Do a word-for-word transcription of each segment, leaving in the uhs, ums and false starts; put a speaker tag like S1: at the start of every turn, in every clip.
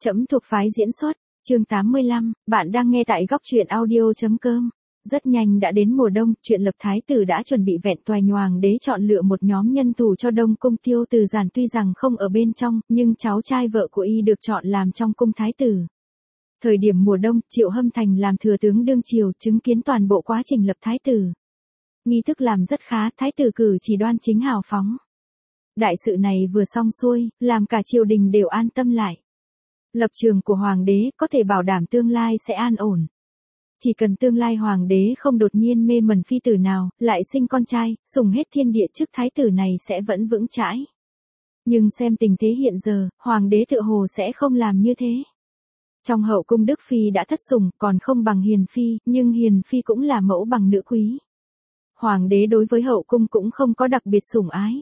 S1: Trẫm thuộc phái diễn xuất, chương tám mươi lăm, bạn đang nghe tại góc truyện audio.com. Rất nhanh đã đến mùa đông, chuyện Lập Thái tử đã chuẩn bị vẹn toài, Hoàng đế chọn lựa một nhóm nhân thủ cho Đông cung. Tiêu Từ Giản tuy rằng không ở bên trong, nhưng cháu trai vợ của y được chọn làm trong cung thái tử. Thời điểm mùa đông, Triệu Hâm Thành làm thừa tướng đương triều, chứng kiến toàn bộ quá trình lập thái tử. Nghi thức làm rất khá, thái tử cử chỉ đoan chính hào phóng. Đại sự này vừa xong xuôi, làm cả triều đình đều an tâm lại. Lập trường của hoàng đế có thể bảo đảm tương lai sẽ an ổn. Chỉ cần tương lai hoàng đế không đột nhiên mê mẩn phi tử nào, lại sinh con trai, sủng hết thiên địa, chức thái tử này sẽ vẫn vững chãi. Nhưng xem tình thế hiện giờ, hoàng đế tựa hồ sẽ không làm như thế. Trong hậu cung Đức Phi đã thất sủng, còn không bằng Hiền Phi, nhưng Hiền Phi cũng là mẫu bằng nữ quý. Hoàng đế đối với hậu cung cũng không có đặc biệt sủng ái.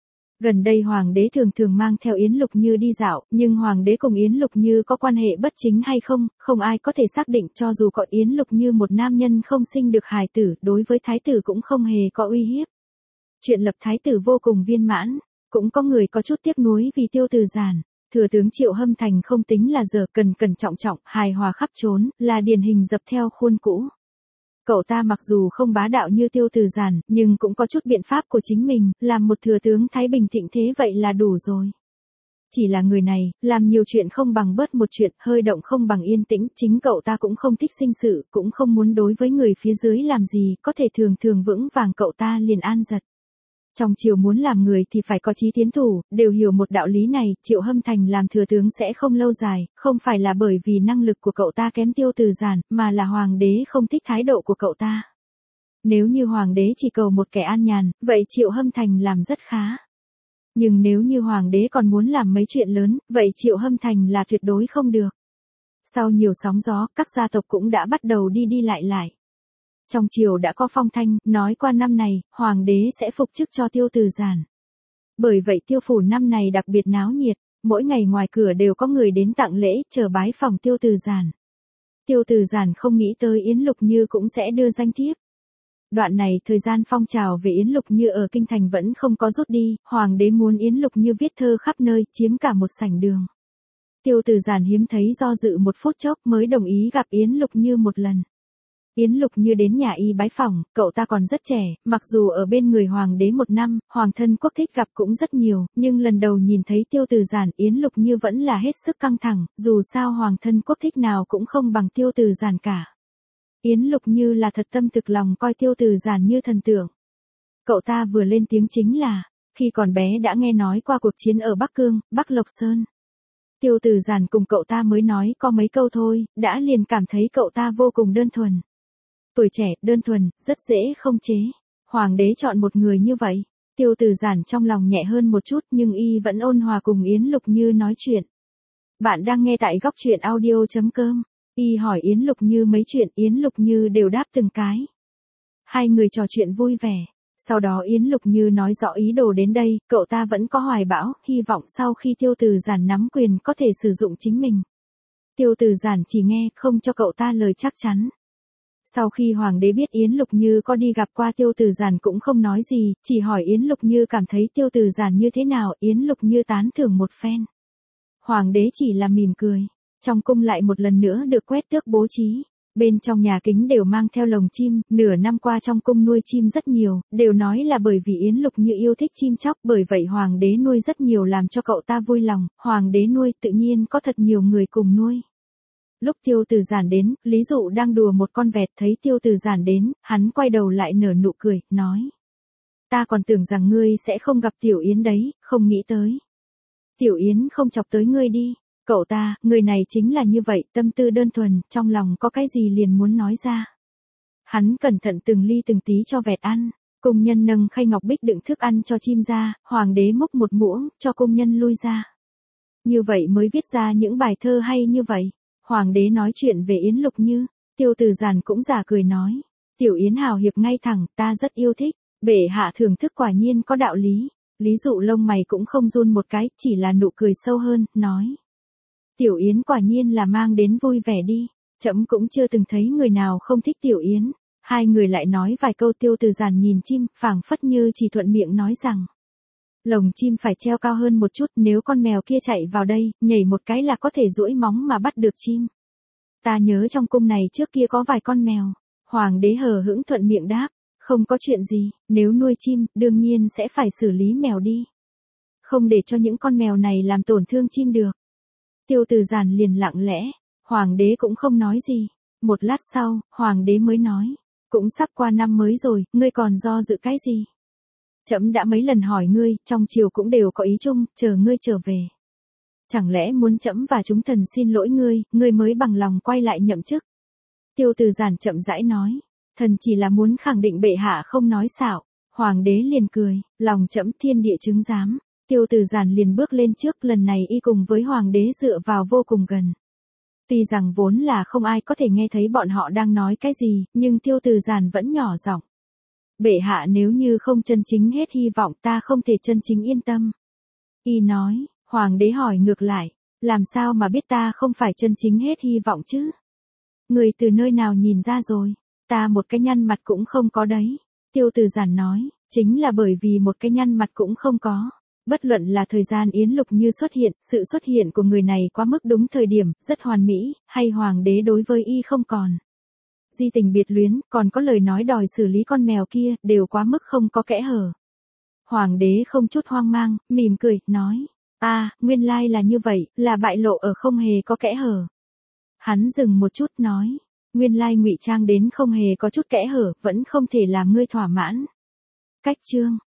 S1: Gần đây hoàng đế thường thường mang theo Yến Lục Như đi dạo, nhưng hoàng đế cùng Yến Lục Như có quan hệ bất chính hay không, không ai có thể xác định. Cho dù có Yến Lục Như một nam nhân không sinh được hài tử, đối với thái tử cũng không hề có uy hiếp. Chuyện lập thái tử vô cùng viên mãn, cũng có người có chút tiếc nuối vì Tiêu Từ Giản. Thừa tướng Triệu Hâm Thành không tính là dở, cần cẩn trọng trọng, hài hòa khắp trốn, là điển hình dập theo khuôn cũ. Cậu ta mặc dù không bá đạo như Tiêu Từ Giản, nhưng cũng có chút biện pháp của chính mình, làm một thừa tướng thái bình thịnh thế vậy là đủ rồi. Chỉ là người này, làm nhiều chuyện không bằng bớt một chuyện, hơi động không bằng yên tĩnh, chính cậu ta cũng không thích sinh sự, cũng không muốn đối với người phía dưới làm gì, có thể thường thường vững vàng cậu ta liền an giật. Trong triều muốn làm người thì phải có chí tiến thủ, đều hiểu một đạo lý này. Triệu Hâm Thành làm thừa tướng sẽ không lâu dài, không phải là bởi vì năng lực của cậu ta kém Tiêu Từ Giản, mà là hoàng đế không thích thái độ của cậu ta. Nếu như hoàng đế chỉ cầu một kẻ an nhàn, vậy Triệu Hâm Thành làm rất khá. Nhưng nếu như hoàng đế còn muốn làm mấy chuyện lớn, vậy Triệu Hâm Thành là tuyệt đối không được. Sau nhiều sóng gió, các gia tộc cũng đã bắt đầu đi đi lại lại. Trong triều đã có phong thanh, nói qua năm này, hoàng đế sẽ phục chức cho Tiêu Từ Giản. Bởi vậy Tiêu phủ năm này đặc biệt náo nhiệt, mỗi ngày ngoài cửa đều có người đến tặng lễ, chờ bái phòng Tiêu Từ Giản. Tiêu Từ Giản không nghĩ tới Yến Lục Như cũng sẽ đưa danh thiếp. Đoạn này thời gian phong trào về Yến Lục Như ở kinh thành vẫn không có rút đi, hoàng đế muốn Yến Lục Như viết thơ khắp nơi, chiếm cả một sảnh đường. Tiêu Từ Giản hiếm thấy do dự một phút chốc mới đồng ý gặp Yến Lục Như một lần. Yến Lục Như đến nhà y bái phỏng, cậu ta còn rất trẻ, mặc dù ở bên người hoàng đế một năm, hoàng thân quốc thích gặp cũng rất nhiều, nhưng lần đầu nhìn thấy Tiêu Từ Giản, Yến Lục Như vẫn là hết sức căng thẳng, dù sao hoàng thân quốc thích nào cũng không bằng Tiêu Từ Giản cả. Yến Lục Như là thật tâm thực lòng coi Tiêu Từ Giản như thần tượng. Cậu ta vừa lên tiếng chính là, khi còn bé đã nghe nói qua cuộc chiến ở Bắc Cương, Bắc Lộc Sơn. Tiêu Từ Giản cùng cậu ta mới nói có mấy câu thôi, đã liền cảm thấy cậu ta vô cùng đơn thuần. Tuổi trẻ, đơn thuần, rất dễ không chế. Hoàng đế chọn một người như vậy. Tiêu Từ Giản trong lòng nhẹ hơn một chút, nhưng y vẫn ôn hòa cùng Yến Lục Như nói chuyện. Bạn đang nghe tại góc truyện audio.com. Y hỏi Yến Lục Như mấy chuyện, Yến Lục Như đều đáp từng cái. Hai người trò chuyện vui vẻ. Sau đó Yến Lục Như nói rõ ý đồ đến đây, cậu ta vẫn có hoài bão, hy vọng sau khi Tiêu Từ Giản nắm quyền có thể sử dụng chính mình. Tiêu Từ Giản chỉ nghe, không cho cậu ta lời chắc chắn. Sau khi hoàng đế biết Yến Lục Như có đi gặp qua Tiêu Từ Giản cũng không nói gì, chỉ hỏi Yến Lục Như cảm thấy Tiêu Từ Giản như thế nào, Yến Lục Như tán thưởng một phen. Hoàng đế chỉ là mỉm cười. Trong cung lại một lần nữa được quét tước bố trí. Bên trong nhà kính đều mang theo lồng chim, nửa năm qua trong cung nuôi chim rất nhiều, đều nói là bởi vì Yến Lục Như yêu thích chim chóc, bởi vậy hoàng đế nuôi rất nhiều làm cho cậu ta vui lòng, hoàng đế nuôi tự nhiên có thật nhiều người cùng nuôi. Lúc Tiêu Từ Giản đến, Lý Dụ đang đùa một con vẹt, thấy Tiêu Từ Giản đến, hắn quay đầu lại nở nụ cười, nói. Ta còn tưởng rằng ngươi sẽ không gặp Tiểu Yến đấy, không nghĩ tới. Tiểu Yến không chọc tới ngươi đi. Cậu ta, người này chính là như vậy, tâm tư đơn thuần, trong lòng có cái gì liền muốn nói ra. Hắn cẩn thận từng ly từng tí cho vẹt ăn, cung nhân nâng khay ngọc bích đựng thức ăn cho chim ra, hoàng đế múc một muỗng, cho cung nhân lui ra. Như vậy mới viết ra những bài thơ hay như vậy. Hoàng đế nói chuyện về Yến Lục Như, Tiêu Từ Giản cũng giả cười nói. Tiểu Yến hào hiệp ngay thẳng, ta rất yêu thích, bệ hạ thưởng thức quả nhiên có đạo lý. Lý Dụ lông mày cũng không run một cái, chỉ là nụ cười sâu hơn, nói. Tiểu Yến quả nhiên là mang đến vui vẻ đi, trẫm cũng chưa từng thấy người nào không thích Tiểu Yến. Hai người lại nói vài câu. Tiêu Từ Giản nhìn chim, phảng phất như chỉ thuận miệng nói rằng. Lồng chim phải treo cao hơn một chút, nếu con mèo kia chạy vào đây, nhảy một cái là có thể duỗi móng mà bắt được chim. Ta nhớ trong cung này trước kia có vài con mèo. Hoàng đế hờ hững thuận miệng đáp, không có chuyện gì, nếu nuôi chim, đương nhiên sẽ phải xử lý mèo đi. Không để cho những con mèo này làm tổn thương chim được. Tiêu Từ Giản liền lặng lẽ, hoàng đế cũng không nói gì. Một lát sau, hoàng đế mới nói, cũng sắp qua năm mới rồi, ngươi còn do dự cái gì? Trẫm đã mấy lần hỏi ngươi, trong triều cũng đều có ý chung, chờ ngươi trở về. Chẳng lẽ muốn trẫm và chúng thần xin lỗi ngươi, ngươi mới bằng lòng quay lại nhậm chức? Tiêu Từ Giản chậm rãi nói, thần chỉ là muốn khẳng định bệ hạ không nói xạo. Hoàng đế liền cười, lòng trẫm thiên địa chứng giám. Tiêu Từ Giản liền bước lên trước, lần này y cùng với hoàng đế dựa vào vô cùng gần. Tuy rằng vốn là không ai có thể nghe thấy bọn họ đang nói cái gì, nhưng Tiêu Từ Giản vẫn nhỏ giọng. Bệ hạ nếu như không chân chính hết hy vọng, ta không thể chân chính yên tâm. Y nói, hoàng đế hỏi ngược lại, làm sao mà biết ta không phải chân chính hết hy vọng chứ? Người từ nơi nào nhìn ra rồi, ta một cái nhăn mặt cũng không có đấy. Tiêu Từ Giản nói, chính là bởi vì một cái nhăn mặt cũng không có. Bất luận là thời gian Yến Lục Như xuất hiện, sự xuất hiện của người này quá mức đúng thời điểm, rất hoàn mỹ, hay hoàng đế đối với y không còn di tình biệt luyến, còn có lời nói đòi xử lý con mèo kia, đều quá mức không có kẽ hở. Hoàng đế không chút hoang mang, mỉm cười, nói, a, à, nguyên lai là như vậy, là bại lộ ở không hề có kẽ hở. Hắn dừng một chút nói, nguyên lai ngụy trang đến không hề có chút kẽ hở, vẫn không thể làm ngươi thỏa mãn. Cách chương